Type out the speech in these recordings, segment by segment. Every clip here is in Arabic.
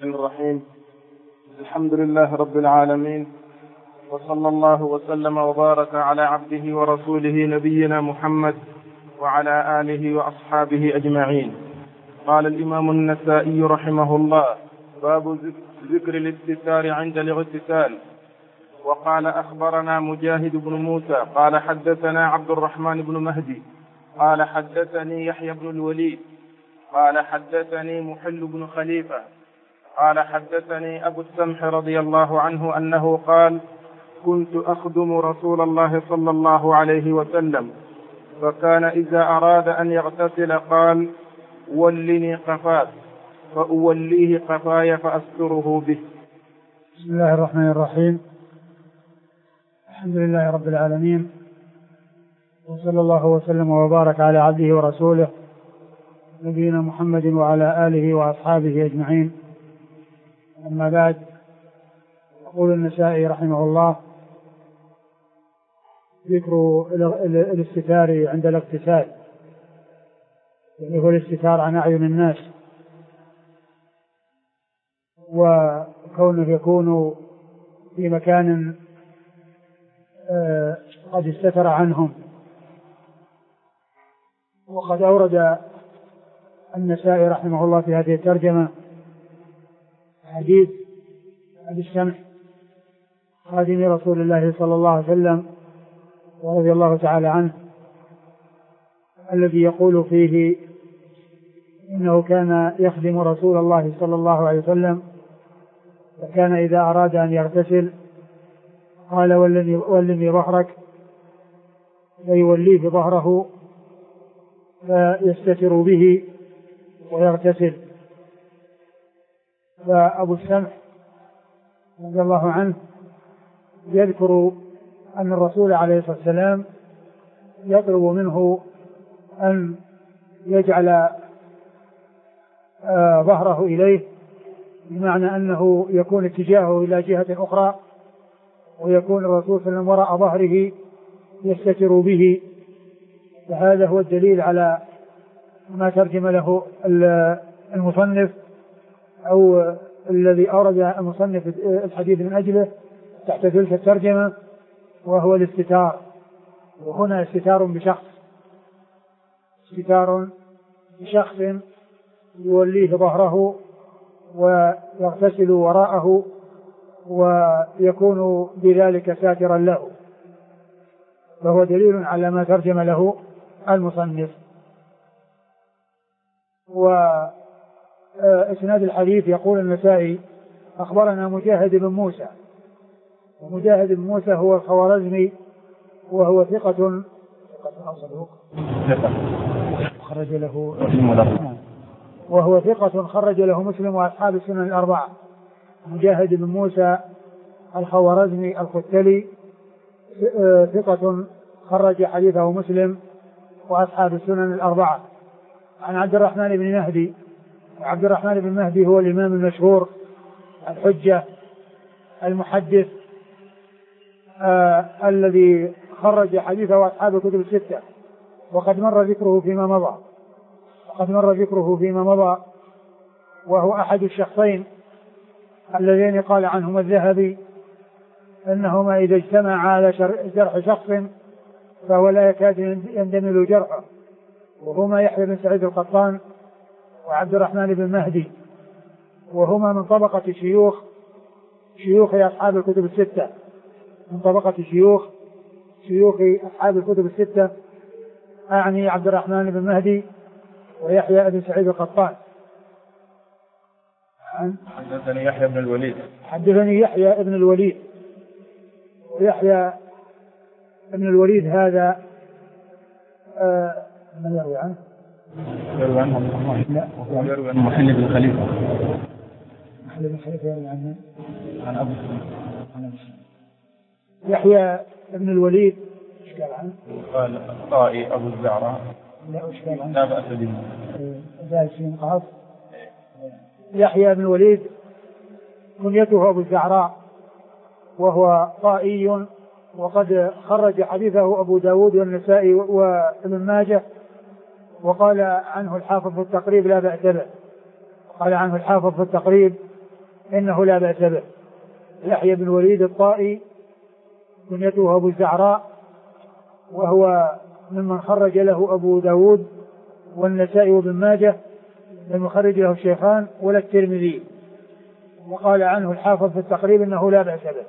الرحمن الرحيم. الحمد لله رب العالمين، وصلى الله وسلم وبارك على عبده ورسوله نبينا محمد وعلى آله وأصحابه أجمعين. قال الإمام النسائي رحمه الله: باب ذكر الاستتار عند الاغتسال. وقال: أخبرنا مجاهد بن موسى قال حدثنا عبد الرحمن بن مهدي قال حدثني يحيى بن الوليد قال حدثني محل بن خليفة قال حدثني أبو السمح رضي الله عنه أنه قال: كنت أخدم رسول الله صلى الله عليه وسلم، فكان إذا أراد أن يغتسل قال: ولني قفاك، فأوليه قفاي فأستره به. بسم الله الرحمن الرحيم. الحمد لله رب العالمين، وصلى الله وسلم وبارك على عبده ورسوله نبينا محمد وعلى آله وأصحابه أجمعين. أما بعد، يقول النسائي رحمه الله: ذكر الاستتار عند الاغتسال، يعني هو الاستتار عن أعين الناس، وكونه يكون في مكان قد استتر عنهم. وقد أورد النسائي رحمه الله في هذه الترجمة حديث أبي السمح خادم رسول الله صلى الله عليه وسلم ورضي الله تعالى عنه، الذي يقول فيه إنه كان يخدم رسول الله صلى الله عليه وسلم، فكان إذا أراد أن يغتسل قال: ولني ظهرك، فيوليه ظهره فيستتر به ويغتسل. فأبو السمح رضي الله عنه يذكر أن الرسول عليه الصلاة والسلام يطلب منه أن يجعل ظهره إليه، بمعنى أنه يكون اتجاهه إلى جهة أخرى، ويكون الرسول صلى الله عليه وسلم وراء ظهره يستتر به. فهذا هو الدليل على ما ترجم له المصنف، أو الذي أورد المصنف الحديث من أجله تحت تلك الترجمة، وهو الاستتار. وهنا استتار بشخص يوليه ظهره ويغتسل وراءه، ويكون بذلك ساترا له، فهو دليل على ما ترجم له المصنف. وإسناد الحديث يقول النسائي: أخبرنا مجاهد بن موسى. ومجاهد بن موسى هو الخوارزمي، وهو ثقة خرج له مسلم وأصحاب السنن الأربعة. مجاهد بن موسى الخوارزمي الختلي ثقة خرج حديثه مسلم وأصحاب السنن الأربعة. عن عبد الرحمن بن مهدي. وعبد الرحمن بن مهدي هو الإمام المشهور الحجة المحدث الذي خرج حديثه أصحاب الكتب الستة، وقد مر ذكره فيما مضى. وهو أحد الشخصين اللذين قال عنهما الذهبي أنهما إذا اجتمعا على جرح شخص فهو لا يكاد يندمل جرحه، وهما يحيى بن سعيد القطان وعبد الرحمن بن مهدي، وهما من طبقة شيوخ أصحاب الكتب الستة، من طبقة شيوخ أصحاب الكتب الستة، أعني عبد الرحمن بن مهدي ويحيى بن سعيد القطان. حدثني يحيى بن الوليد. ويحيى بن الوليد هذا من يروي عنه؟ يروي عنه محل بن خليفة. محل بن خليفة يروي عنه عن أبو السمح. يحيى بن الوليد إشكال عنه؟ قال طائي أبو الزعراء. لا إشكال عنه. لا بأس به. جالسين قاص. يحيى بن الوليد كنيته أبو الزعراء، وهو طائي، وقد خرج حديثه أبو داود والنسائي وابن ماجه. وقال عنه الحافظ في التقريب لا بأس به. قال عنه الحافظ في التقريب إنه لا بأس به. يحيى بن وليد الطائي كنيته أبو الزعراء، وهو ممن خرج له أبو داود والنسائي وابن ماجه، لم يخرج له الشيخان ولا الترمذي. وقال عنه الحافظ في التقريب إنه لا بأس به.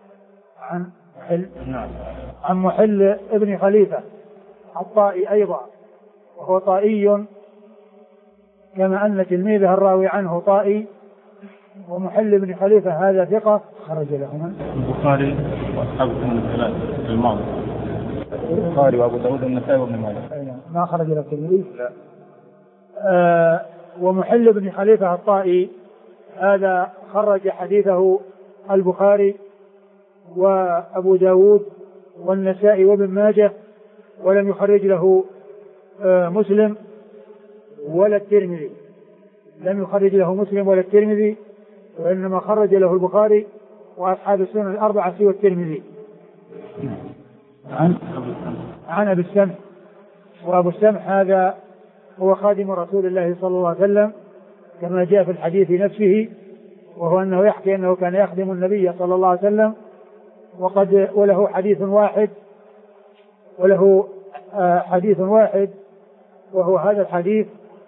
عن محل ابن خليفة الطائي أيضا، وهو طائي كما أن تلميذه الراوي عنه طائي. ومحل ابن خليفة هذا ثقة خرج له البخاري وأصحاب السنن الثلاثة في الماضي، البخاري وأبو داود والنسائي وابن ماجه. ما خرج له الترمذي. ومحل ابن خليفة الطائي هذا خرج حديثه البخاري وأبو داود والنسائي وابن ماجه، ولم يخرج له مسلم ولا الترمذي. لم يخرج له مسلم ولا الترمذي، وإنما خرج له البخاري وأصحاب السنن الأربعة سوى الترمذي. عن أبي السمح. وأبو السمح هذا هو خادم رسول الله صلى الله عليه وسلم كما جاء في الحديث نفسه، وهو أنه يحكي أنه كان يخدم النبي صلى الله عليه وسلم، وله حديث واحد وهو هذا الحديث،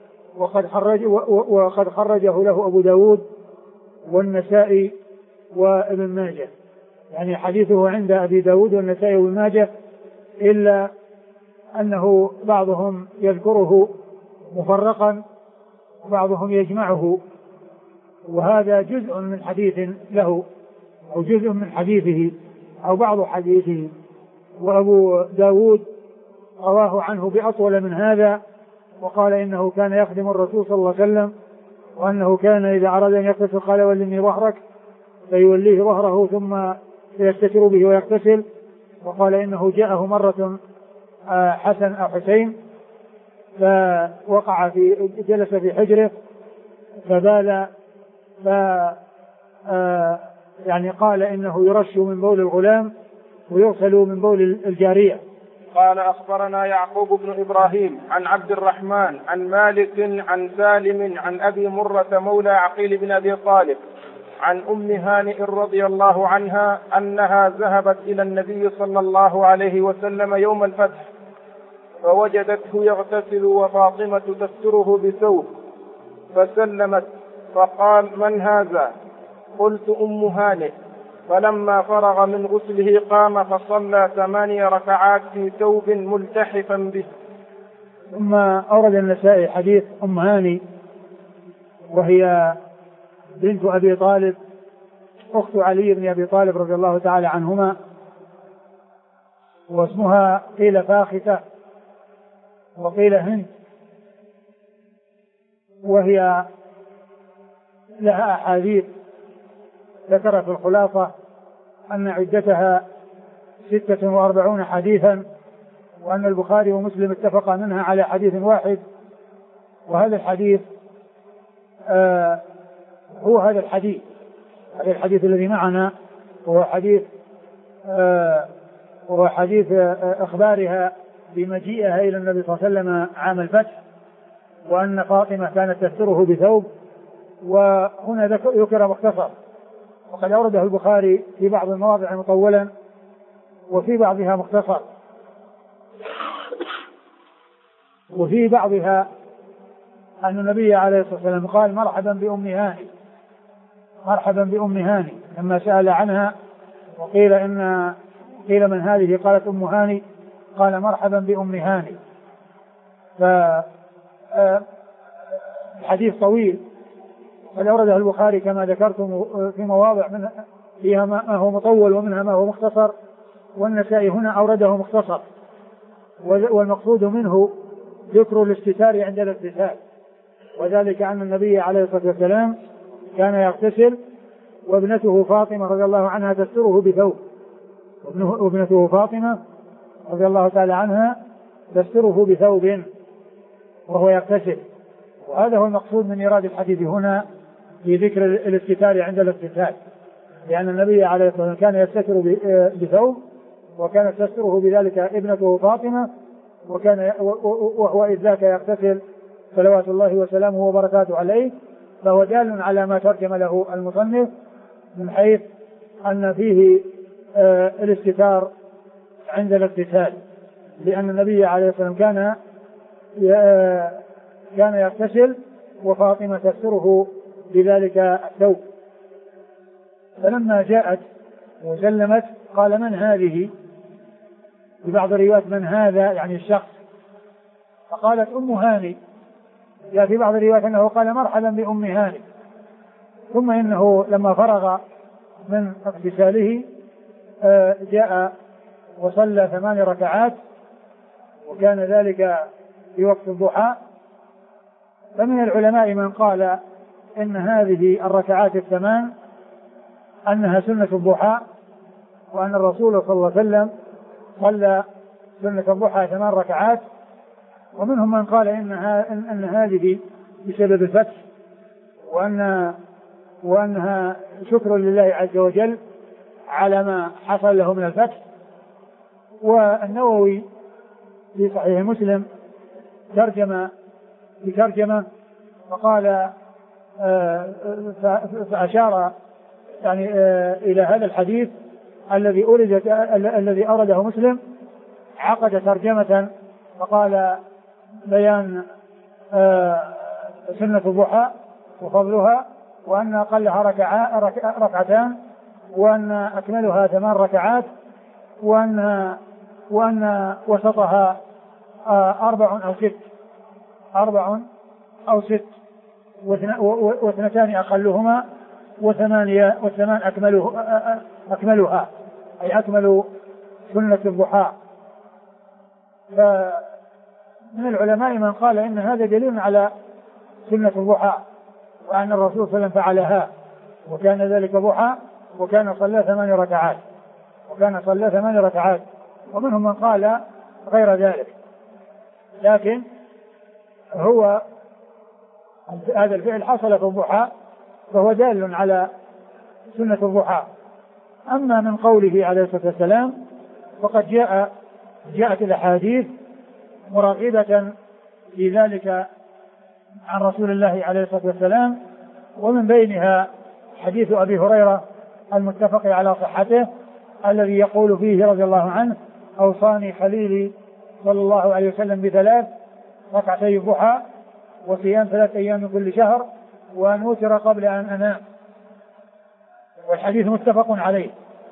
وقد خرجه له أبو داود والنسائي وابن ماجه. يعني حديثه عند أبي داود والنسائي وابن ماجه، إلا أنه بعضهم يذكره مفرقا وبعضهم يجمعه، وهذا جزء من حديث له أو جزء من حديثه أو بعض حديثه. وأبو داود رواه عنه بأطول من هذا، وقال إنه كان يخدم الرسول صلى الله عليه وسلم، وأنه كان إذا أراد أن يغتسل قال ولني ظهرك، فيوليه ظهره ثم يستتر به ويغتسل. وقال إنه جاءه مرة حسن أو حسين فوقع جلس في حجره فبال، يعني قال إنه يرش من بول الغلام ويغسل من بول الجارية. قال أخبرنا يعقوب بن إبراهيم عن عبد الرحمن عن مالك عن سالم عن أبي مرة مولى عقيل بن أبي طالب عن أم هانئ رضي الله عنها أنها ذهبت إلى النبي صلى الله عليه وسلم يوم الفتح فوجدته يغتسل وفاطمة تستره بثوب فسلمت فقال من هذا؟ قلت أم هانئ. فلما فرغ من غسله قام فصلى 8 ركعات في ثوب ملتحفا به. ثم أورد النسائي حديث أم هاني، وهي بنت أبي طالب أخت علي بن أبي طالب رضي الله تعالى عنهما، واسمها قيل فاخته وقيل هند، وهي لها أحاديث ذكر في الخلاصة أن عدتها 46 حديثا، وأن البخاري ومسلم اتفقا منها على حديث واحد. وهذا الحديث هو هذا الحديث الذي معنا، وهو حديث إخبارها بمجيئها إلى النبي صلى الله عليه وسلم عام الفتح، وأن فاطمة كانت تستره بثوب. وهنا ذكر مختصر، وقد أورده البخاري في بعض المواضع مطولا وفي بعضها مختصر. وفي بعضها أن النبي عليه الصلاة والسلام قال مرحبا بأم هاني لما سأل عنها، وقيل قيل من هذه؟ قالت أم هاني، قال مرحبا بأم هاني. فالحديث طويل، قد أورده البخاري كما ذكرتم في مواضع فيها ما هو مطول ومنها ما هو مختصر، والنسائي هنا أورده مختصر، والمقصود منه ذكر الاستتار عند الاغتسال، وذلك أن النبي عليه الصلاة والسلام كان يغتسل وابنته فاطمة رضي الله عنها تستره بثوب، وابنته فاطمة رضي الله تعالى عنها تستره بثوب وهو يغتسل. وهذا هو المقصود من إيراد الحديث هنا في ذكر الاستتار عند الاغتسال، لأن النبي عليه الصلاة والسلام كان يستتر بثوب، وكانت تستره بذلك ابنته فاطمة، وهو إذ ذاك يغتسل صلوات الله وسلامه وبركاته عليه، فهو دال على ما ترجم له المصنف من حيث أن فيه الاستتار عند الاغتسال، لأن النبي عليه الصلاة والسلام كان يغتسل وفاطمة تستره بذلك الثوب. فلما جاءت وسلمت قال: من هذه؟ في بعض الروايات: من هذا؟ يعني الشخص. فقالت: أم هاني. جاء في بعض الروايات أنه قال: مرحبا بأم هاني. ثم إنه لما فرغ من اغتساله جاء وصلى 8 ركعات، وكان ذلك في وقت الضحى. فمن العلماء من قال إن هذه الركعات 8 أنها سنة الضحى، وأن الرسول صلى الله عليه وسلم صلى سنة الضحى 8 ركعات. ومنهم من قال إن هذه بسبب الفتح، وأنها شكر لله عز وجل على ما حصل له من الفتح. والنووي في صحيح مسلم ترجم بترجمة فقال فأشار يعني إلى هذا الحديث الذي أورده مسلم، عقد ترجمة فقال: بيان سنة الضحى وفضلها، وأن أقلها ركعتان، وأن أكملها 8 ركعات، وأن وسطها 4 أو 6 واثنتان أقلهما والثمان أكملها، أي أكمل سنة الضحى. فمن العلماء من قال إن هذا دليل على سنة الضحى، وأن الرسول صلى الله عليه وسلم فعلها، وكان ذلك ضحى، وكان صلى 8 ركعات. ومنهم من قال غير ذلك، لكن هو هذا الفعل حصل في الضحى فهو دال على سنة الضحى. أما من قوله عليه الصلاة والسلام فقد جاءت الأحاديث مرغبة في ذلك عن رسول الله عليه الصلاة والسلام، ومن بينها حديث أبي هريرة المتفق على صحته، الذي يقول فيه رضي الله عنه: أوصاني خليلي صلى الله عليه وسلم ب3 ركعتي الضحى، وصيام 3 أيام من كل شهر، وأن أوتر قبل أن أنام. والحديث متفق عليه،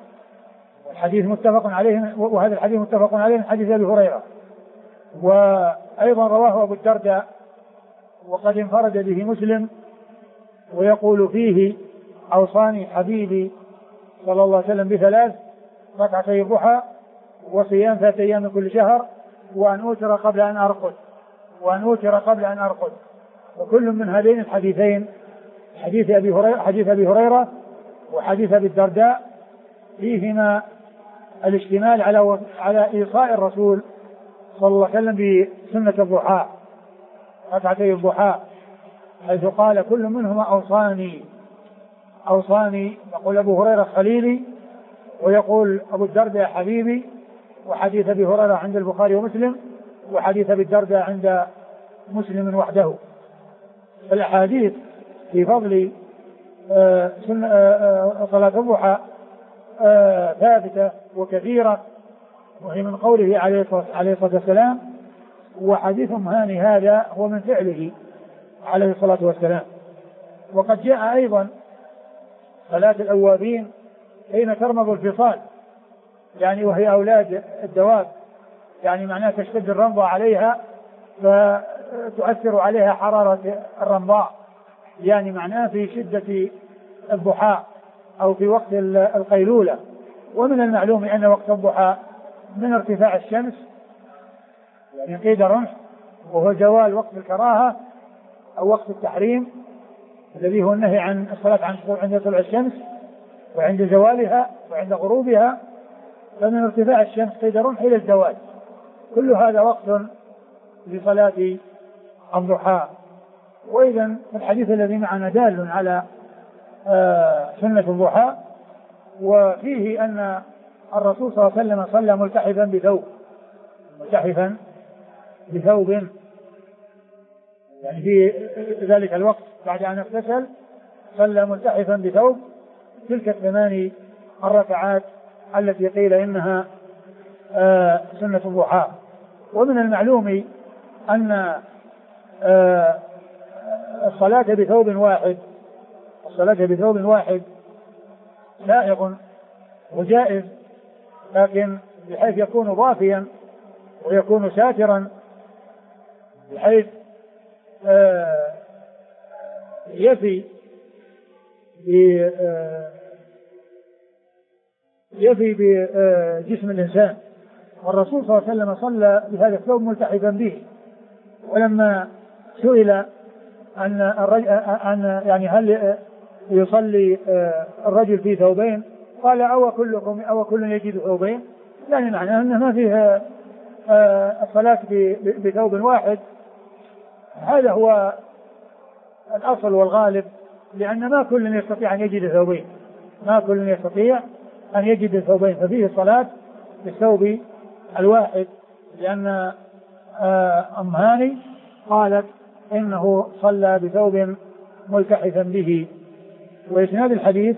وهذا الحديث متفق عليه من حديث أبي هريرة. وأيضا رواه أبو الدرداء وقد انفرد به مسلم، ويقول فيه: أوصاني حبيبي صلى الله عليه وسلم ب3 ركعتي الضحى، وصيام 3 أيام من كل شهر، وأن أوتر قبل أن أرقد. وكل من هذين الحديثين، حديث أبي هريرة وحديث أبي الدرداء، فيهما الاشتمال على إيصاء الرسول صلى الله عليه وسلم بسنة الضحى، ركعتي الضحى، حيث قال كل منهما أوصاني. يقول أبو هريرة خليلي، ويقول أبو الدرداء حبيبي. وحديث أبي هريرة عند البخاري ومسلم، وحديث أبي الدرداء عند مسلم وحده. الأحاديث في فضل صلاة الضحى ثابتة وكثيرة، وهي من قوله عليه الصلاة والسلام. وحديث هاني هذا هو من فعله عليه الصلاة والسلام. وقد جاء أيضا صلاة الأوابين حين ترمض الفصال، يعني وهي أولاد الدواب، يعني معناه تشتد الرمضة عليها فتؤثر عليها حرارة الرمضاء، يعني معناه في شدة الضحى أو في وقت القيلولة. ومن المعلوم أن وقت الضحى من ارتفاع الشمس، يعني قيد رمح، وهو زوال وقت الكراهة أو وقت التحريم الذي هو النهي عن الصلاة عند طلوع الشمس، وعند زوالها، وعند غروبها. فمن ارتفاع الشمس قيد رمح إلى الزوال، كل هذا وقت لصلاة الضحى. وإذا الحديث الذي معنا دال على سنة الضحى، وفيه أن الرسول صلى الله عليه وسلم صلى ملتحفا بثوب، يعني في ذلك الوقت بعد أن اغتسل صلى ملتحفا بثوب تلك 8 الركعات التي قيل إنها سنة الضحى. ومن المعلوم أن الصلاة بثوب واحد سائغ وجائز، لكن بحيث يكون ضافيا ويكون ساترا، بحيث يفي بجسم الإنسان. والرسول صلى الله عليه وسلم صلى بهذا الثوب ملتحفا به. ولما سئل أن يعني هل يصلي الرجل في ثوبين، قال أو كل يجد ثوبين، يعني معناه أنه ما فيه الصلاة بثوب واحد. هذا هو الأصل والغالب، لأن ما كل يستطيع أن يجد ثوبين، ففيه الصلاة بالثوب الواحد، لأن أم هاني قالت إنه صلى بثوب ملتحفا به. وإسناد الحديث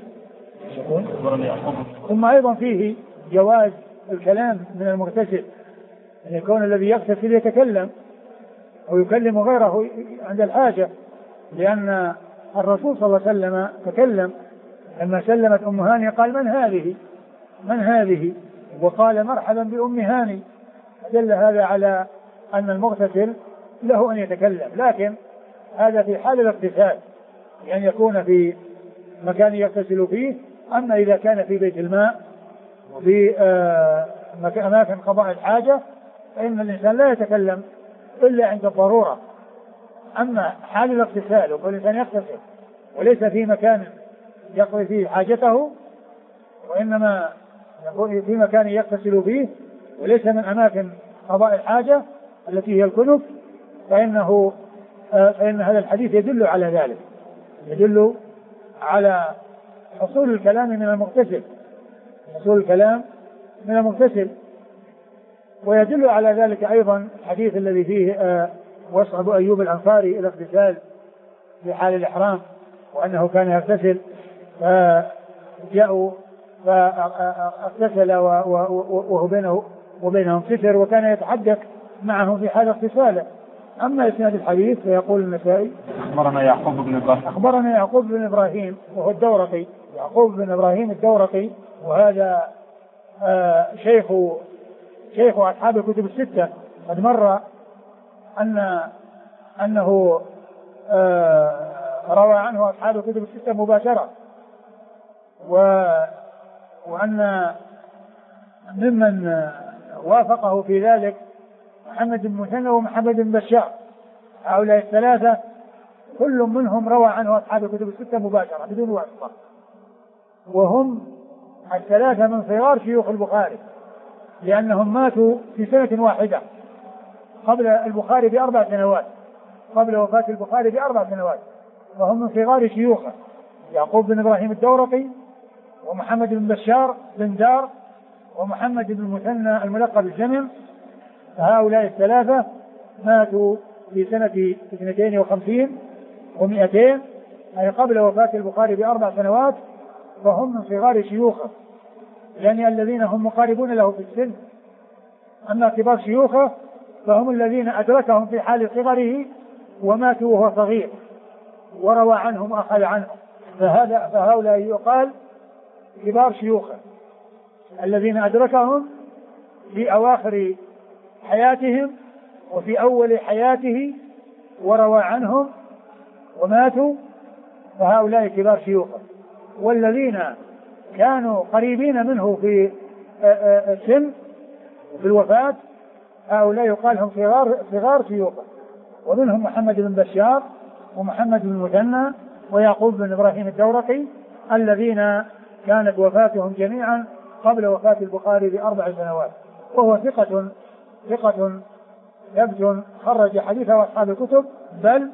ثم أيضا فيه جواز الكلام من المغتسل، أن يكون الذي يغتسل يتكلم أو يكلم غيره عند الحاجة، لأن الرسول صلى الله عليه وسلم تكلم لما سلمت أم هاني قال من هذه وقال مرحبا بأم هاني، دل هذا على أن المغتسل له أن يتكلم، لكن هذا في حال الاغتسال، يعني يكون في مكان يغتسل فيه. أما إذا كان في بيت الماء وفي أماكن قضاء الحاجة فإن الإنسان لا يتكلم إلا عند الضرورة. أما حال الاغتسال وكل إنسان يغتسل وليس في مكان يقضي فيه حاجته، وإنما يكون في مكان يغتسل فيه وليس من أماكن قضاء الحاجة التي هي الكنف، فإن هذا الحديث يدل على ذلك، يدل على حصول الكلام من المغتسل. ويدل على ذلك أيضا الحديث الذي فيه وصف أبو أيوب الأنصاري إلى اغتسال في حال الإحرام، وأنه كان يغتسل فجاءوا فاغتسل وهو وبينهم ستر، وكان يتحدث معهم في حال اغتساله. أما إسناد الحديث فيقول النسائي أخبرنا يعقوب بن إبراهيم وهو الدورقي، يعقوب بن إبراهيم الدورقي، وهذا شيخ أصحاب الكتب الستة. قد مر أنه روى عنه أصحاب الكتب الستة مباشرة، وأن ممن وافقه في ذلك محمد بن مثنى ومحمد بن بشار، هؤلاء الثلاثة كل منهم روى عنه أصحاب الكتب الستة مباشرة بدون واسطة، وهم الثلاثة من صغار شيوخ البخاري، لأنهم ماتوا في سنة واحدة قبل البخاري ب4 سنوات، قبل وفاة البخاري ب4 سنوات، وهم من صغار شيوخه، يعقوب بن إبراهيم الدورقي ومحمد بن بشار بن دار ومحمد بن المثنى الملقب بالجمل. هؤلاء الثلاثة ماتوا في سنة 52 و200، أي قبل وفاة البخاري ب4 سنوات، وهم من صغار شيوخه، يعني الذين هم مقاربون له في السن. أما كبار شيوخه فهم الذين أدركهم في حال صغره وماتوا وهو صغير وروى عنهم وأخذ عنهم، فهؤلاء يقال كبار شيوخه الذين أدركهم في أواخر حياتهم وفي أول حياته وروى عنهم وماتوا، فهؤلاء كبار شيوخه. والذين كانوا قريبين منه في السن وفي الوفاة هؤلاء يقال هم صغار شيوخه، ومنهم محمد بن بشار ومحمد بن المثنى ويعقوب بن إبراهيم الدورقي، الذين كانت وفاتهم جميعا قبل وفاة البخاري ب4 سنوات، وهو ثقة ثبت خرج حديثه أصحاب الكتب، بل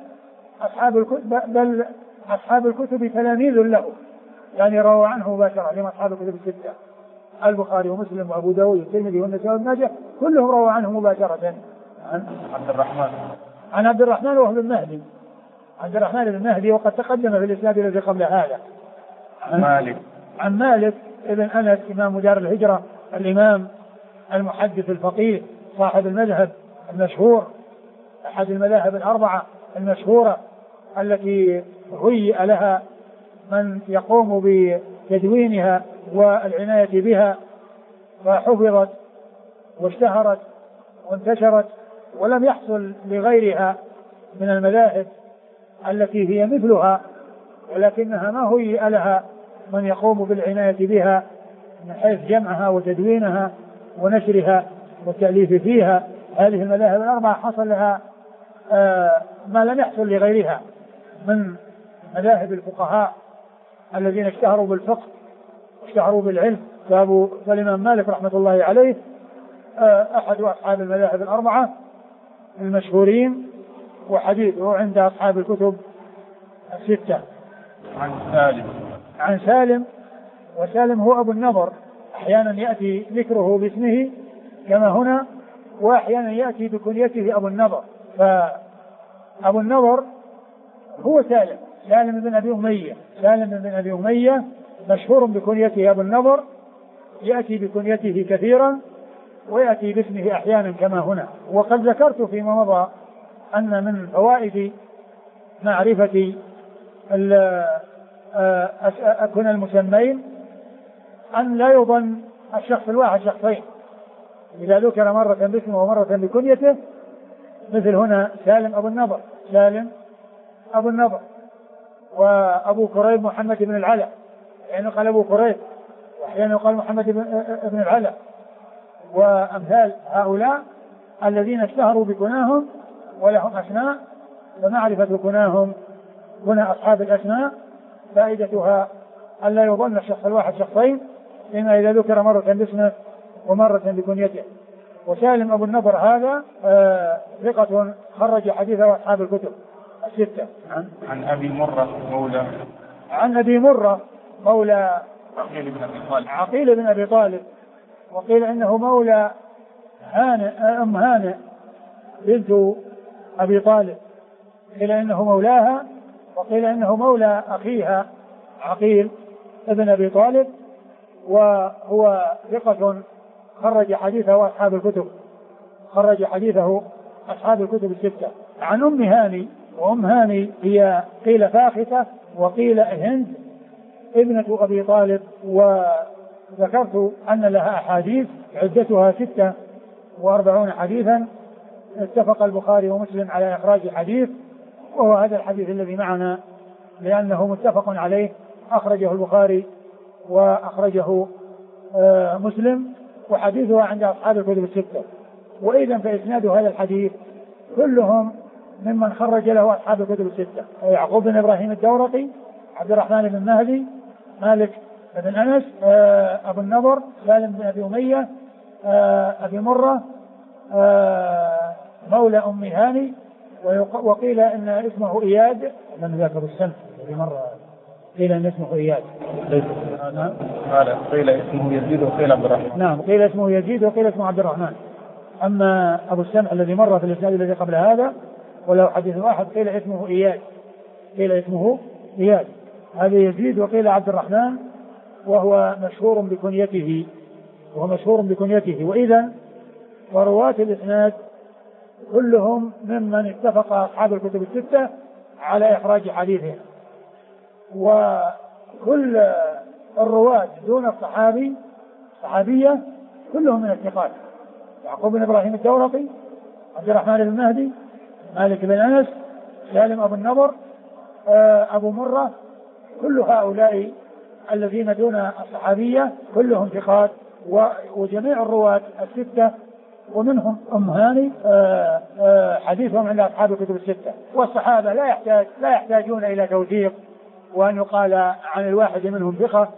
أصحاب الكتب تلاميذ له، يعني روى عنه مباشرة، لما أصحاب الكتب الستة البخاري ومسلم وأبو داود والترمذي والنسائي وابن ماجه كلهم روى عنه مباشرة. عبد الرحمن عن عبد الرحمن وهو بن مهدي، عبد الرحمن بن مهدي، وقد تقدم في الإسناد الذي قبل هذا. عن مالك ابن أنس إمام دار الهجرة، الإمام المحدث الفقيه صاحب المذهب المشهور، أحد المذاهب الأربعة المشهورة التي هيئ لها من يقوم بتدوينها والعناية بها، فحفظت واشتهرت وانتشرت، ولم يحصل لغيرها من المذاهب التي هي مثلها، ولكنها ما هيئ لها من يقوم بالعناية بها من حيث جمعها وتدوينها ونشرها والتأليف فيها. هذه المذاهب الأربعة حصل لها ما لم يحصل لغيرها من مذاهب الفقهاء الذين اشتهروا بالفقه واشتهروا بالعلم. فالإمام مالك رحمة الله عليه أحد أصحاب المذاهب الأربعة المشهورين، وحديثه عند أصحاب الكتب الستة. عن سالم، وسالم هو أبو النضر، أحيانا يأتي ذكره باسمه كما هنا، وأحيانا يأتي بكنيته أبو النضر. فأبو النضر هو سالم بن أبي أمية، سالم بن أبي أمية مشهور بكنيته أبو النضر، يأتي بكنيته كثيرا ويأتي باسمه أحيانا كما هنا. وقد ذكرت فيما مضى أن من فوائد معرفة أكون المسمين أن لا يظن الشخص الواحد شخصين، إذا ذكر مرة باسمه ومرة بكنيته، مثل هنا سالم أبو النضر، سالم أبو النضر، وأبو كريب محمد بن العلاء، يعني قال أبو كريب، وأحيانا يقال محمد بن العلاء، وأمثال هؤلاء الذين اشتهروا بكناهم ولهم أسماء. فمعرفة كناهم كنا أصحاب الأسماء فائدتها ألا يظن الشخص الواحد شخصين، لما إذا ذكر مرة باسمه ومرة بكنيته. وسالم أبو النضر هذا ثقة خرج حديثه أصحاب الكتب الستة. عن أبي مرة مولى، عن أبي مرة مولى عقيل بن أبي طالب، وقيل إنه مولى أم هانئ بنت أبي طالب، قيل إنه مولاها، وقيل إنه مولى أخيها عقيل ابن أبي طالب، وهو ثقة خرج حديثه أصحاب الكتب، خرج حديثه أصحاب الكتب الستة. عن أم هاني، وأم هاني هي قيل فاخته وقيل هند ابنة أبي طالب، وذكرت أن لها أحاديث عدتها 46 حديثا، اتفق البخاري ومسلم على إخراج حديث، وهو هذا الحديث الذي معنا لأنه متفق عليه، أخرجه البخاري وأخرجه مسلم، وحديثها عند أصحاب الكتب الستة. وإذا فإسناد هذا الحديث كلهم ممن خرج له أصحاب الكتب الستة: يعقوب بن إبراهيم الدورقي، عبد الرحمن بن مهدي، مالك بن أنس، أبو النضر، سالم بن أبي أمية، أبي مرة مولى أم هاني، وقيل إن اسمه إياد، لم ذكر السنة في مرة، قيل إن اسمه إياد، قيل اسمه يزيد وقيل عبد الرحمن. نعم، قيل اسمه يزيد وقيل اسمه عبد الرحمن. أما أبو السمع الذي مر في الإسناد الذي قبل هذا ولو حديث واحد قيل اسمه إياد، قيل اسمه إياد، هذا يزيد وقيل عبد الرحمن، وهو مشهور بكنيته، وإذا ورواة الإسناد كلهم ممن اتفق أصحاب الكتب الستة على إخراج حديثهم، وكل الرواة دون الصحابية كلهم من الثقات: يعقوب بن إبراهيم الدورقي، عبد الرحمن بن مهدي، مالك بن أنس، سالم أبو النضر، أبو مرة، كل هؤلاء الذين دون الصحابية كلهم ثقات، وجميع الرواة الستة ومنهم أم هاني حديثهم عند أصحاب الكتب الستة. والصحابة لا يحتاجون إلى توثيق وأن يقال عن الواحد منهم ثقة،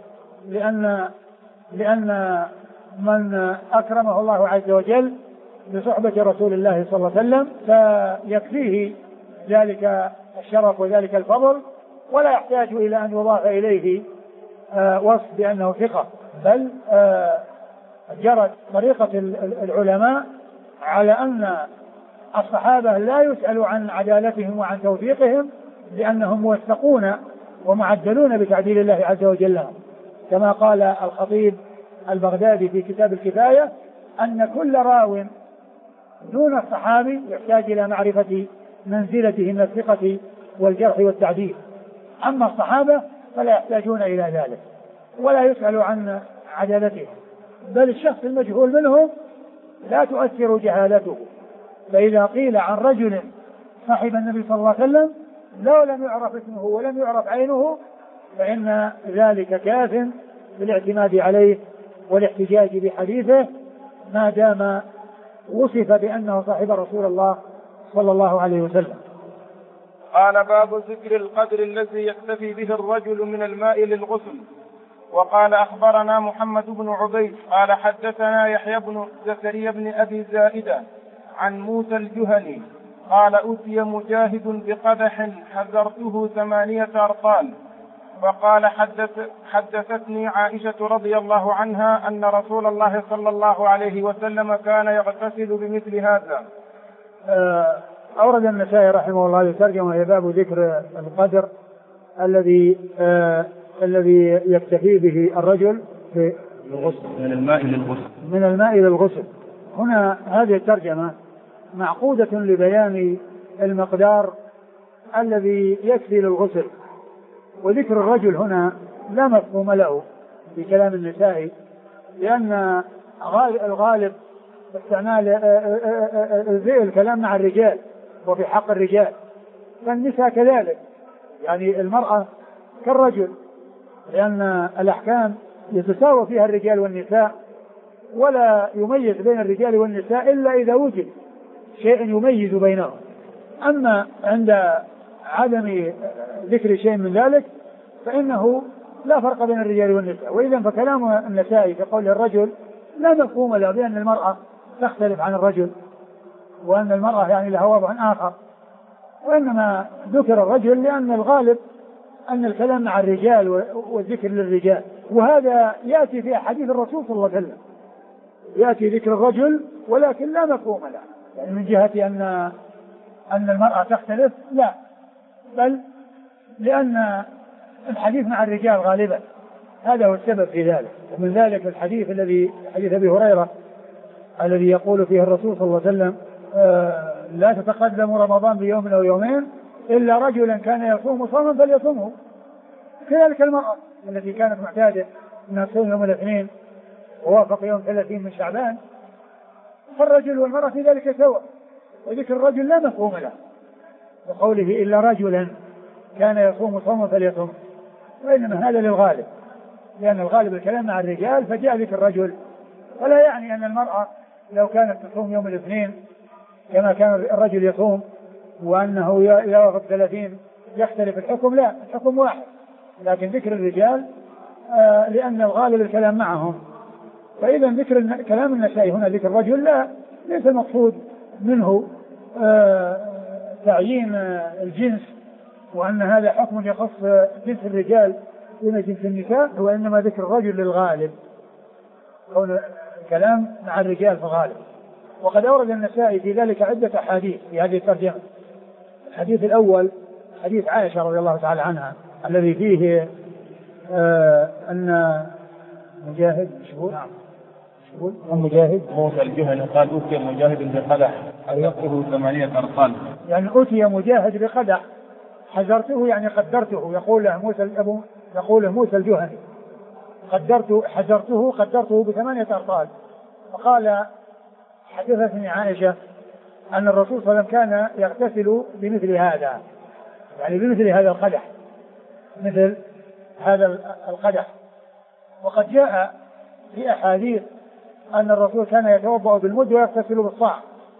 لأن من أكرمه الله عز وجل بصحبة رسول الله صلى الله عليه وسلم فيكفيه ذلك الشرف وذلك الفضل، ولا يحتاج إلى أن يضاف إليه وصف بأنه ثقة، بل جرت طريقة العلماء على أن الصحابة لا يسأل عن عدالتهم وعن توثيقهم لأنهم موثقون ومعدلون بتعديل الله عز وجل، كما قال الخطيب البغدادي في كتاب الكفاية أن كل راو دون الصحابي يحتاج إلى معرفة منزلته من الثقة والجرح والتعديل، أما الصحابة فلا يحتاجون إلى ذلك ولا يسأل عن عدالتهم، بل الشخص المجهول منهم لا تؤثر جهالته. فإذا قيل عن رجل صاحب النبي صلى الله عليه وسلم لو لم يعرف اسمه ولم يعرف عينه فإن ذلك كاف بالاعتماد عليه والاحتجاج بحديثه ما دام وصف بأنه صاحب رسول الله صلى الله عليه وسلم. قال باب ذكر القدر الذي يكتفي به الرجل من الماء للغسل. وقال أخبرنا محمد بن عبيد قال حدثنا يحيى بن زكريا بن أبي زائدة عن موسى الجهني قال أتي مجاهد بقدح حذرته 8 أرطال وقال حدثتني عائشة رضي الله عنها أن رسول الله صلى الله عليه وسلم كان يغتسل بمثل هذا. أورد النسائي رحمه الله يترجم وهي باب ذكر القدر الذي يكتفي به الرجل في الغسل من الماء للغسل. هنا هذه الترجمة معقودة لبيان المقدار الذي يكفي للغسل، وذكر الرجل هنا لا مفهوم له في كلام النسائي لأن الغالب استعمال الكلام مع الرجال وفي حق الرجال، فالنساء كذلك، يعني المرأة كالرجل لأن الأحكام يتساوى فيها الرجال والنساء ولا يميز بين الرجال والنساء إلا إذا وجد شيء يميز بينهم. أما عند عدم ذكر شيء من ذلك فإنه لا فرق بين الرجال والنساء. وإذا فكلام النسائي كقول الرجل لا مفهوم له بأن المرأة تختلف عن الرجل وأن المرأة يعني لها وضع آخر، وإنما ذكر الرجل لأن الغالب أن الكلام مع الرجال والذكر للرجال، وهذا يأتي في حديث الرسول صلى الله عليه وسلم، يأتي ذكر الرجل ولكن لا مفهوم له، يعني من جهة أن المرأة تختلف لا، بل لأن الحديث مع الرجال غالبا هذا هو السبب في ذلك. ومن ذلك الحديث الذي حديث أبي هريرة الذي يقول فيه الرسول صلى الله عليه وسلم لا تتقدم رمضان بيوم أو يومين إلا رجلا كان يصوم صوما فليصومه. كذلك المرأة التي كانت معتادة أنها تصوم يوم الاثنين ووافق يوم 30 من شعبان، فالرجل والمرأة في ذلك سواء، وذكر الرجل لا مفهوم له وقوله إلا رجلا كان يصوم صوما فليصوم، وإنما هذا للغالب لأن الغالب الكلام مع الرجال فجاء ذكر الرجل، ولا يعني أن المرأة لو كانت تصوم يوم الاثنين كما كان الرجل يصوم وأنه يوافق 30 يختلف الحكم، لا، الحكم واحد، لكن ذكر الرجال لأن الغالب الكلام معهم. فإذا ذكر كلام النسائي هنا ذكر الرجل لا ليس المقصود منه تعيين الجنس وأن هذا حكم يخص جنس الرجال دون جنس النساء، وإنما ذكر الرجل للغالب كون الكلام مع الرجال فغالب. وقد أورد النسائي في ذلك عدة أحاديث في هذه الترجمة. الحديث الأول حديث عائشة رضي الله تعالى عنها الذي فيه أن مجاهد مجاهد موسى الجهني قال أتي مجاهد بقدح حذرته 8 أرطال، يعني أتي مجاهد بقدح حذرته يعني قدرته، يقول موسى الجهني قدرته ب8 أرطال. فقال حدثتني عائشة أن الرسول صلى الله عليه وسلم كان يغتسل بمثل هذا، يعني بمثل هذا القدح، مثل هذا القدح. وقد جاء في أحاديث أن الرسول كان يتوضأ بالمد ويغتسل بالصاع،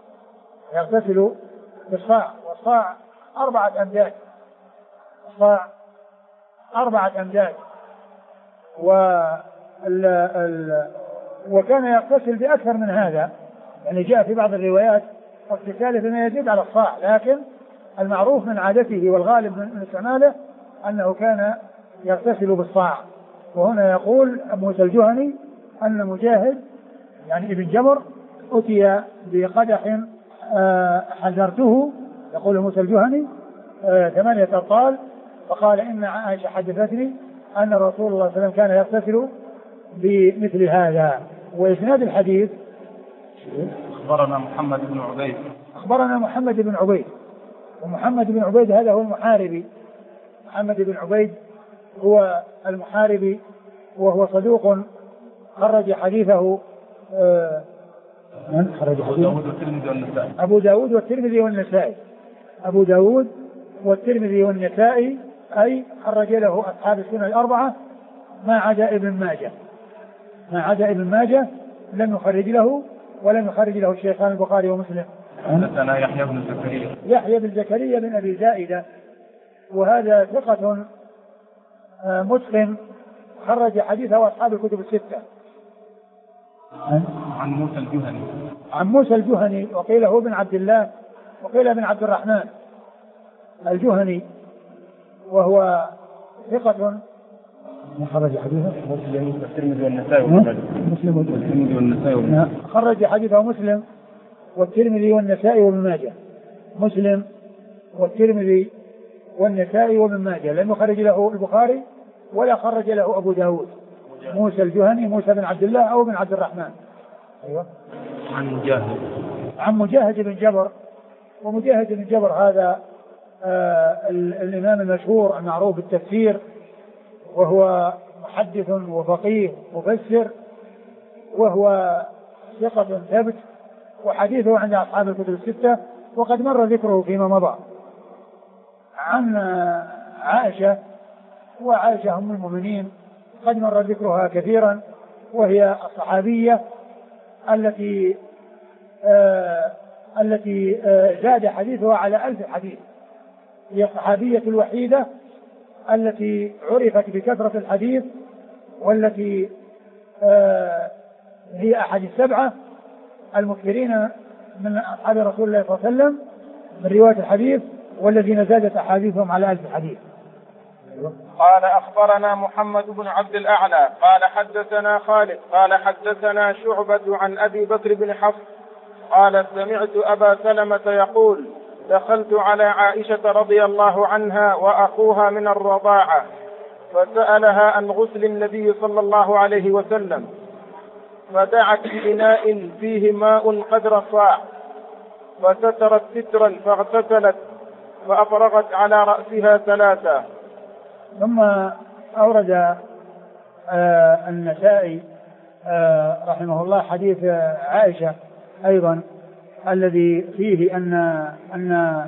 والصاع 4 أمداد، الصاع 4 أمداد، وكان يغتسل بأكثر من هذا، يعني جاء في بعض الروايات اغتساله بما يزيد على الصاع، لكن المعروف من عادته والغالب من استعماله أنه كان يغتسل بالصاع. وهنا يقول موسى الجهني أن مجاهد يعني ابن جبر أتي بقدح حذرته، يقول موسى الجهني 8 أبطال، فقال إن عائشة حدثتني أن رسول الله صلى الله عليه وسلم كان يغتسل بمثل هذا. وإسناد الحديث أخبرنا محمد بن عبيد. أخبرنا محمد بن عبيد، ومحمد بن عبيد هذا هو المحاربي. محمد بن عبيد هو المحاربي، وهو صدوق خرج حديثه من خرج حديثه؟ أبو داود والترمذي والنسائي. أبو داود والترمذي والنسائي، أي خرج له أصحاب السنن الأربعة ما عدا ابن ماجه. ما عدا ابن ماجه لم يخرج له، ولم يخرج له الشيخان البخاري ومسلم. حدثنا يحيى بن زكريا. يحيى بن زكريا بن أبي زائدة، وهذا ثقة متقن، خرج حديثه أصحاب الكتب الستة. عن موسى الجهني. عن موسى الجهني، وقيل هو بن عبد الله، وقيل بن عبد الرحمن الجهني، وهو ثقة. خرج حديثه الترمذي والنسائي وابن ماجه. خرج حديثه مسلم والترمذي والنسائي وابن ماجه. مسلم والترمذي والنسائي وابن ماجه، لم يخرج له البخاري ولا خرج له أبو داود. موسى الجهني موسى بن عبد الله أو بن عبد الرحمن. أيوة. عن مجاهد. عن مجاهد بن جبر. ومجاهد بن جبر هذا الإمام المشهور المعروف بالتفسير، وهو محدث وفقيه مفسر، وهو ثقة ثبت، وحديثه عند أصحاب الكتب الستة، وقد مر ذكره فيما مضى. عن عائشة، وعائشة أم المؤمنين قد مر ذكرها كثيرا، وهي الصحابية التي زاد حديثها على 1000 حديث. هي الصحابية الوحيدة التي عرفت بكثرة الحديث، والتي هي أحد السبعة المكثرين من أصحاب رسول الله صلى الله عليه وسلم من رواية الحديث، والذين زادت أحاديثهم على 1000 حديث. قال أخبرنا محمد بن عبد الأعلى قال حدثنا خالد قال حدثنا شعبة عن أبي بكر بن حفص قال سمعت أبا سلمة يقول دخلت على عائشة رضي الله عنها وأخوها من الرضاعة فسألها عن غسل النبي صلى الله عليه وسلم، فدعت بإناء فيه ماء قدر صاع، فسترت سترا فاغتسلت فأفرغت على رأسها 3. ثم أورد النسائي رحمه الله حديث عائشة أيضا، الذي فيه أن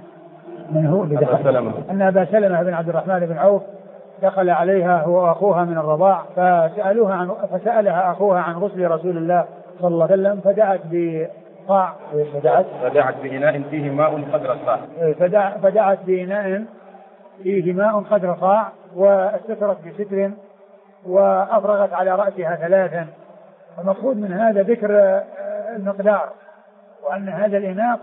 أبا سلمة بن عبد الرحمن بن عوف دخل عليها هو وأخوها من الرضاع، فسألها أخوها عن غسل رسول الله صلى الله عليه وسلم، فدعت بقاع، فدعت بإناء فيه ماء قدر صاع، فدعت بإناء فيه ماء قدر صاع، واستترت بستر، وأفرغت على رأسها 3. المقصود من هذا ذكر المقدار، وأن هذا الإناء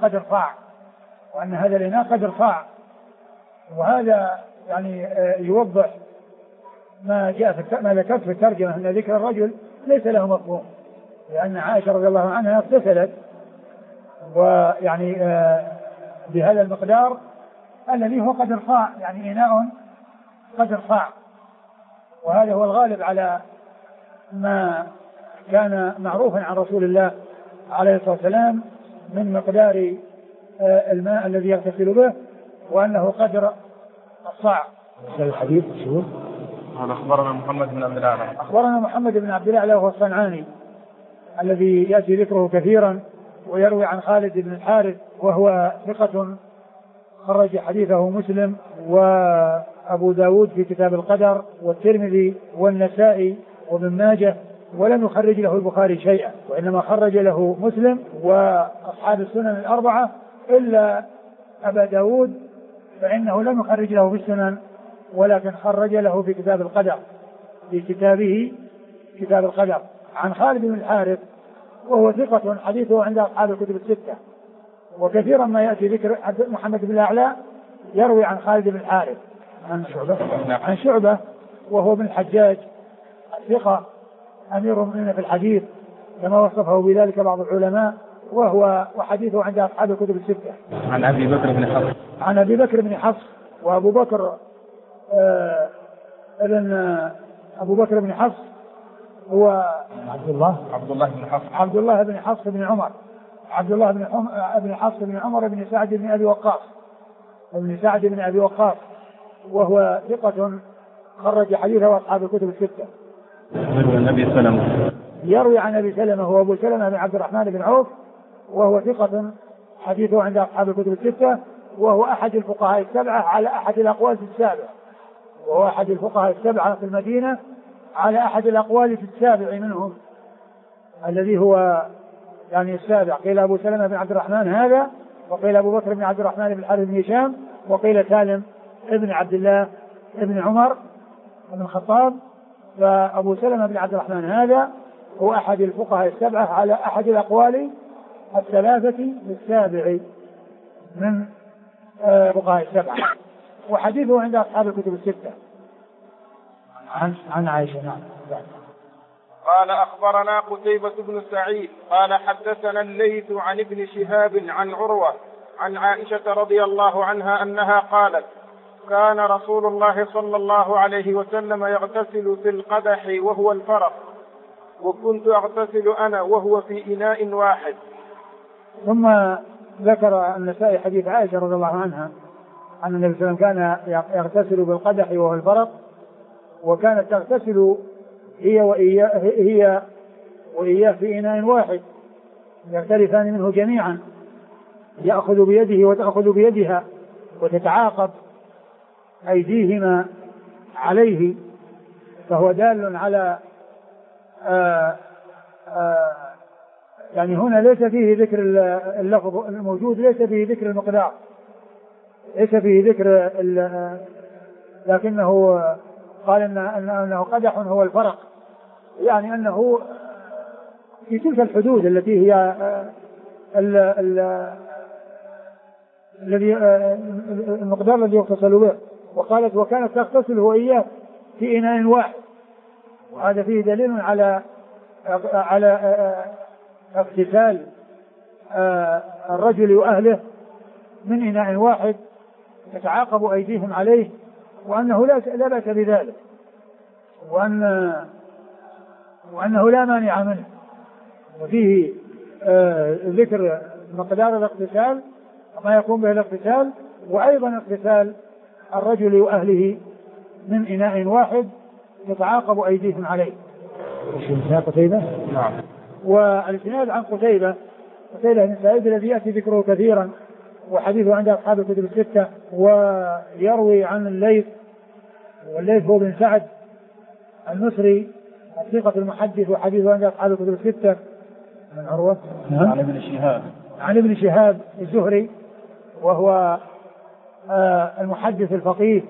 قدر صاع، وهذا يعني يوضح ما جاء ما ذكرت في الترجمة أن ذكر الرجل ليس له مفهوم، لأن عائشة رضي الله عنها اغتسلت، ويعني بهذا المقدار الذي هو قدر صاع، يعني إناء قدر صاع، وهذا هو الغالب على ما كان معروفا عن رسول الله عليه الصلاة والسلام من مقدار الماء الذي يغتسل به، وأنه قدر الصاع. الحديث شو؟ هذا أخبرنا محمد بن عبد الأعلى. أخبرنا محمد بن عبد الأعلى وهو الصنعاني الذي يأتي ذكره كثيرا، ويروي عن خالد بن الحارث، وهو ثقة خرج حديثه مسلم وأبو داود في كتاب القدر، والترمذي والنسائي وابن ماجه، ولم يخرج له البخاري شيئا، وإنما خرج له مسلم وأصحاب السنن الأربعة إلا أبا داود، فإنه لم يخرج له في السنن، ولكن خرج له في كتاب القدر، في كتابه كتاب القدر، عن خالد بن الحارث، وهو ثقة حديثه عند أصحاب الكتب الستة. وكثيرا ما يأتي ذكر محمد بن الأعلى يروي عن خالد بن الحارث عن شعبة وهو بن الحجاج الثقة أمير المؤمنين في الحديث، كما وصفه بذلك بعض العلماء وحديثه عند أصحاب الكتب الستة. عن أبي بكر بن حفص. عن أبي بكر بن حفص، وأبو بكر أبو بكر بن حفص هو عبد الله بن حفص بن عمر، عبد الله بن حفص بن عمر بن سعد بن أبي وقاص، وهو ثقة خرج حديثه أصحاب الكتب الستة. يروي عن أبي سلمة هو أبو سلمة بن عبد الرحمن بن عوف، وهو ثقة حديثه عند أصحاب الكتب الستة، وهو أحد الفقهاء السبعة على أحد الأقوال في السابع، وهو أحد الفقهاء السبعة في المدينة على أحد الأقوال في السابع منهم، الذي هو يعني السابع. قيل أبو سلمة بن عبد الرحمن هذا، وقيل أبو بكر بن عبد الرحمن بن الحارث بن هشام، وقيل سالم ابن عبد الله ابن عمر بن الخطاب. فأبو سلمة بن عبد الرحمن هذا هو أحد الفقهاء السبعة على أحد الأقوال الثلاثة في السابع من فقهاء السبعة، وحديثه عند أصحاب الكتب الستة. عن عائشة. نعم. قال أخبرنا قتيبة بن سعيد قال حدثنا الليث عن ابن شهاب عن عروة عن عائشة رضي الله عنها أنها قالت: كان رسول الله صلى الله عليه وسلم يغتسل في القدح وهو الفرق، وكنت أغتسل أنا وهو في إناء واحد. ثم ذكر النسائي حديث عائشة رضي الله عنها أن النبي صلى الله عليه وسلم كان يغتسل بالقدح وهو الفرق، وكانت تغتسل هي وإياه في إناء واحد يختلفان منه جميعا، يأخذ بيده وتأخذ بيدها وتتعاقب أيديهما عليه، فهو دال على يعني هنا ليس فيه ذكر اللفظ الموجود، ليس فيه ذكر المقدار، ليس فيه ذكر لكنه قال أنه قدح هو الفرق، يعني أنه في تلك الحدود التي هي الذي المقدار الذي يغتسل به. وقالت: وكانت تغتسل هو إياه في إناء واحد، وهذا فيه دليل على اغتسال الرجل وأهله من إناء واحد يتعاقب أيديهم عليه، وأنه لا بأس بذلك، وأنه لا مانع منه. وفيه ذكر مقدار الاغتسال وما يقوم به الاغتسال، وأيضا اغتسال الرجل وأهله من إناء واحد يتعاقب أيديهم عليه. قتيبة؟ نعم. والإسناد عن قتيبة بن سعيد الذي يأتي ذكره كثيرا، وحديثه عند أصحاب الكتب الستة. ويروي عن الليث، والليث هو بن سعد المصري الثقة المحدث، وحديثه عند أصحاب الكتب الستة. عن عروة عن ابن شهاب الزهري، وهو المحدث الفقيه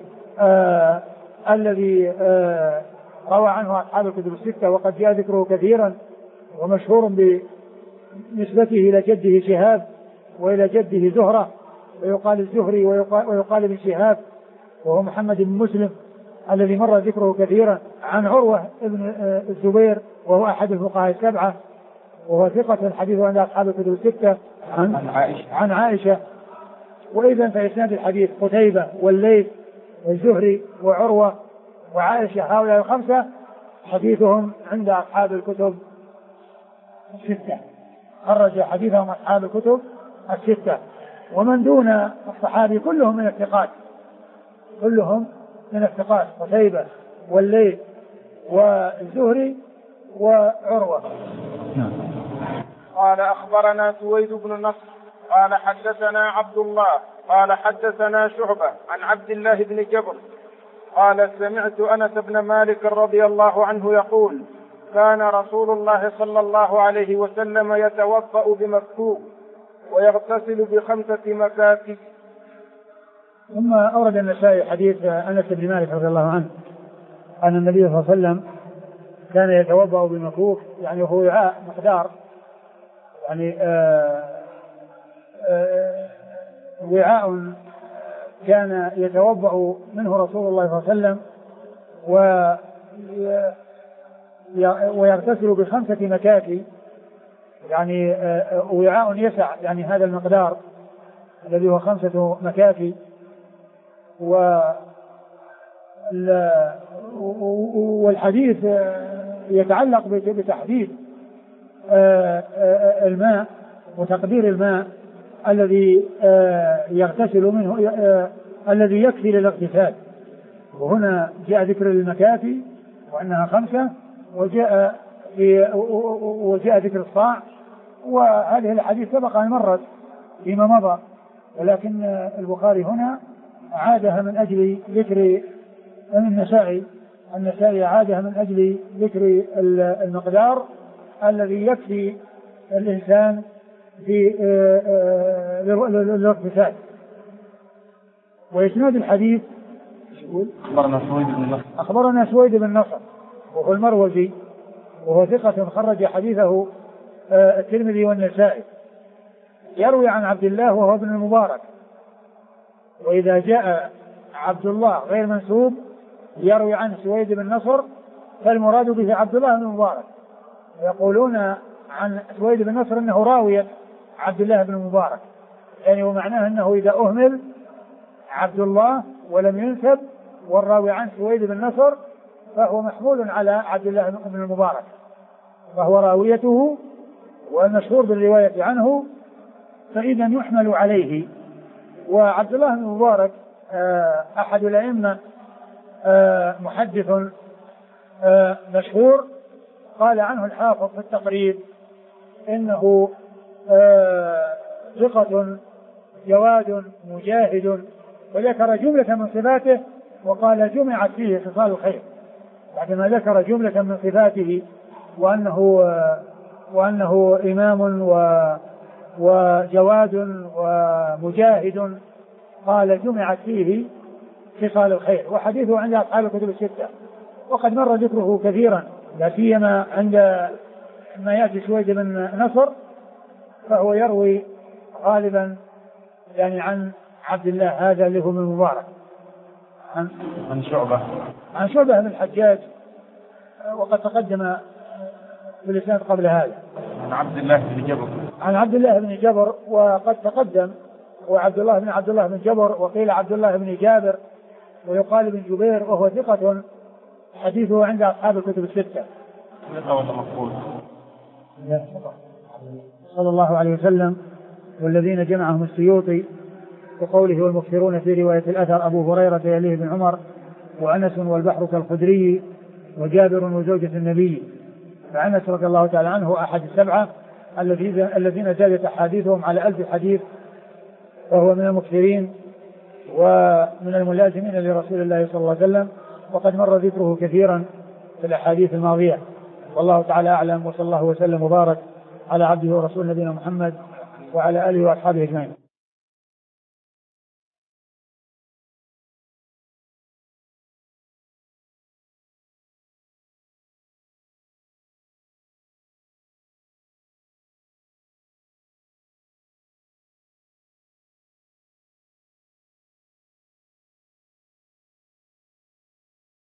الذي روى عنه أصحاب الكتب الستة، وقد جاء ذكره كثيرا، ومشهور بنسبته إلى جده شهاب وإلى جده زهرة، ويقال الزهري ويقال ابن شهاب، وهو محمد بن مسلم الذي مر ذكره كثيرا. عن عروة ابن الزبير وهو أحد الفقهاء السبعة، وهو ثقة حديثه عند أصحاب الكتب الستة. عن عائشة. وإذا فإسناد الحديث قتيبة والليث والزهري وعروة وعائشة، هؤلاء الخمسة حديثهم عند أصحاب الكتب الستة، خرج حديثهم أصحاب الكتب الستة. ومن دون الصحابي كلهم من الثقات، قتيبة والليث والزهري وعروة. قال أخبرنا سويد بن نصر قال حدثنا عبد الله قال حدثنا شعبة عن عبد الله بن جبر قال: سمعت أنس بن مالك رضي الله عنه يقول: كان رسول الله صلى الله عليه وسلم يتوضأ بمكوك ويغتسل ب5 مكاكي. ثم أورد النسائي حديث أنس بن مالك رضي الله عنه أن النبي صلى الله عليه وسلم كان يتوضأ بمكوك، يعني هو وعاء مقدار، يعني وعاء كان يتوضأ منه رسول الله صلى الله عليه وسلم ويغتسل ب5 مكاكي. يعني وعاء يسع، يعني هذا المقدار الذي هو 5 مكافي. والحديث يتعلق بتحديد الماء وتقدير الماء الذي يغتسل منه، الذي يكفي للاغتسال. وهنا جاء ذكر المكافي وأنها 5، وجاء ذكر الصاع. وهذه الحديث سبق أن مرت فيما مضى، ولكن البخاري هنا عادها من أجل ذكر النسائي عادها من أجل ذكر المقدار الذي يكفي الإنسان في الاغتسال. وإسناد الحديث أخبرنا سويد بن نصر وهو المروزي، وهو ثقة خرج حديثه الترمذي والنسائي، يروي عن عبد الله وهو ابن المبارك. وإذا جاء عبد الله غير منسوب يروي عنه سويد بن نصر فالمراد به عبد الله بن المبارك. يقولون عن سويد بن نصر أنه راوي عبد الله بن المبارك، يعني ومعناه أنه إذا أهمل عبد الله ولم ينسب والراوي عنه سويد بن نصر فهو محمول على عبد الله بن المبارك، فهو راويته والمشهور بالرواية عنه، فإذا يحمل عليه. وعبد الله بن المبارك أحد الأئمة، محدث مشهور، قال عنه الحافظ في التقريب إنه ثقة جواد مجاهد، وذكر جملة من صفاته وقال جمعت فيه خصال الخير، بعدما ذكر جملة من صفاته وأنه إمام وجواد ومجاهد، قال جمعت فيه خصال الخير. وحديثه عند أصحاب الكتب الستة، وقد مر ذكره كثيرا، لا سيما عند ما يأتي سويد بن نصر فهو يروي غالبا يعني عن عبد الله هذا اللي هو من المبارك عن شعبة بن الحجاج، وقد تقدم في الإسناد قبل هذا عن عبد الله بن جبر وقد تقدم، وعبد الله بن جبر، وقيل عبد الله بن جابر، ويقال بن جبير، وهو ثقة حديثه عند أصحاب الكتب الستة. صلى الله عليه وسلم. والذين جمعهم السيوطي وقوله والمكثرون في رواية الأثر أبو هريرة يليه بن عمر وأنس والبحر كالخدري وجابر وزوجة النبي. فأنس رضي الله تعالى عنه أحد السبعة الذين زادت أحاديثهم على 1000 حديث، وهو من المكثرين ومن الملازمين لرسول الله صلى الله عليه وسلم، وقد مر ذكره كثيرا في الأحاديث الماضية. والله تعالى أعلم، وصلى الله وسلم وبارك على عبده ورسول نبينا محمد وعلى آله وأصحابه أجمعين.